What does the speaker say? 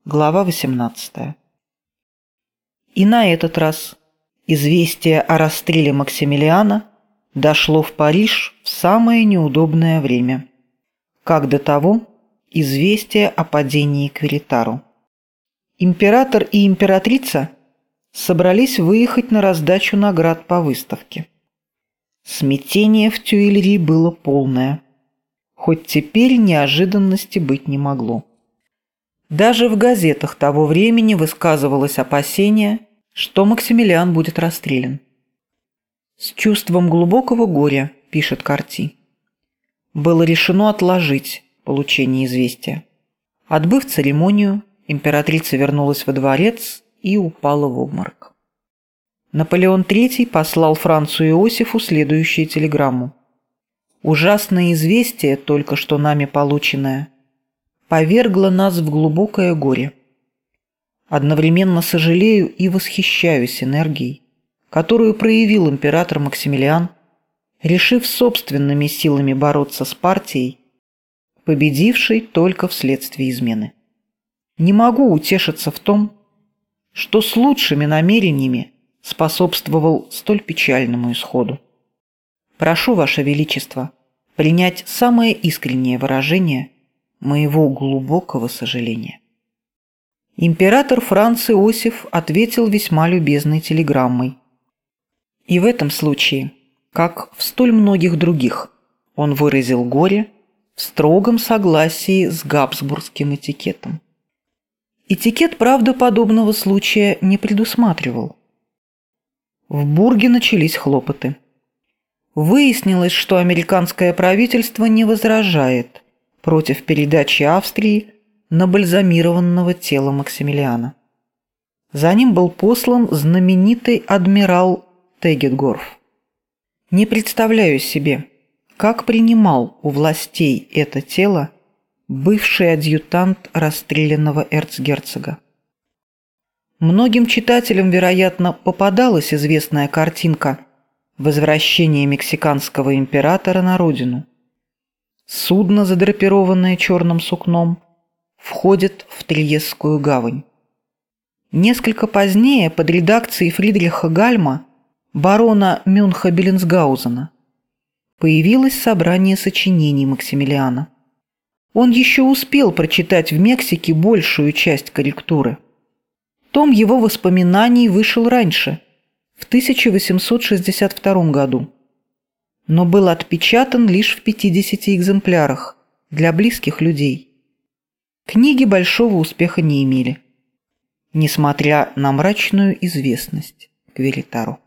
Глава 18. И на этот раз известие о расстреле Максимилиана дошло в Париж в самое неудобное время, как до того известие о падении Квиритару. Император и императрица собрались выехать на раздачу наград по выставке. Смятение в Тюильри было полное, хоть теперь неожиданности быть не могло. Даже в газетах того времени высказывалось опасение, что Максимилиан будет расстрелян. «С чувством глубокого горя», – пишет Карти, – было решено отложить получение известия. Отбыв церемонию, императрица вернулась во дворец и упала в обморок. Наполеон III послал Францу Иосифу следующую телеграмму. «Ужасное известие, только что нами полученное, повергло нас в глубокое горе. Одновременно сожалею и восхищаюсь энергией, которую проявил император Максимилиан, решив собственными силами бороться с партией, победившей только вследствие измены. Не могу утешиться в том, что с лучшими намерениями способствовал столь печальному исходу. Прошу, Ваше Величество, принять самое искреннее выражение моего глубокого сожаления». Император Франц Иосиф ответил весьма любезной телеграммой. И в этом случае, как в столь многих других, он выразил горе в строгом согласии с габсбургским этикетом. Этикет, правда, подобного случая не предусматривал. В Бурге начались хлопоты. Выяснилось, что американское правительство не возражает против передачи Австрии набальзамированного тела Максимилиана. За ним был послан знаменитый адмирал Тегетгорф. Не представляю себе, как принимал у властей это тело бывший адъютант расстрелянного эрцгерцога. Многим читателям, вероятно, попадалась известная картинка возвращения мексиканского императора на родину. Судно, задрапированное черным сукном, входит в Триестскую гавань. Несколько позднее под редакцией Фридриха Гальма, барона Мюнха-Беллинсгаузена, появилось собрание сочинений Максимилиана. Он еще успел прочитать в Мексике большую часть корректуры. Том его воспоминаний вышел раньше, в 1862 году, но был отпечатан лишь в 50 экземплярах для близких людей. Книги большого успеха не имели, несмотря на мрачную известность Квиритару.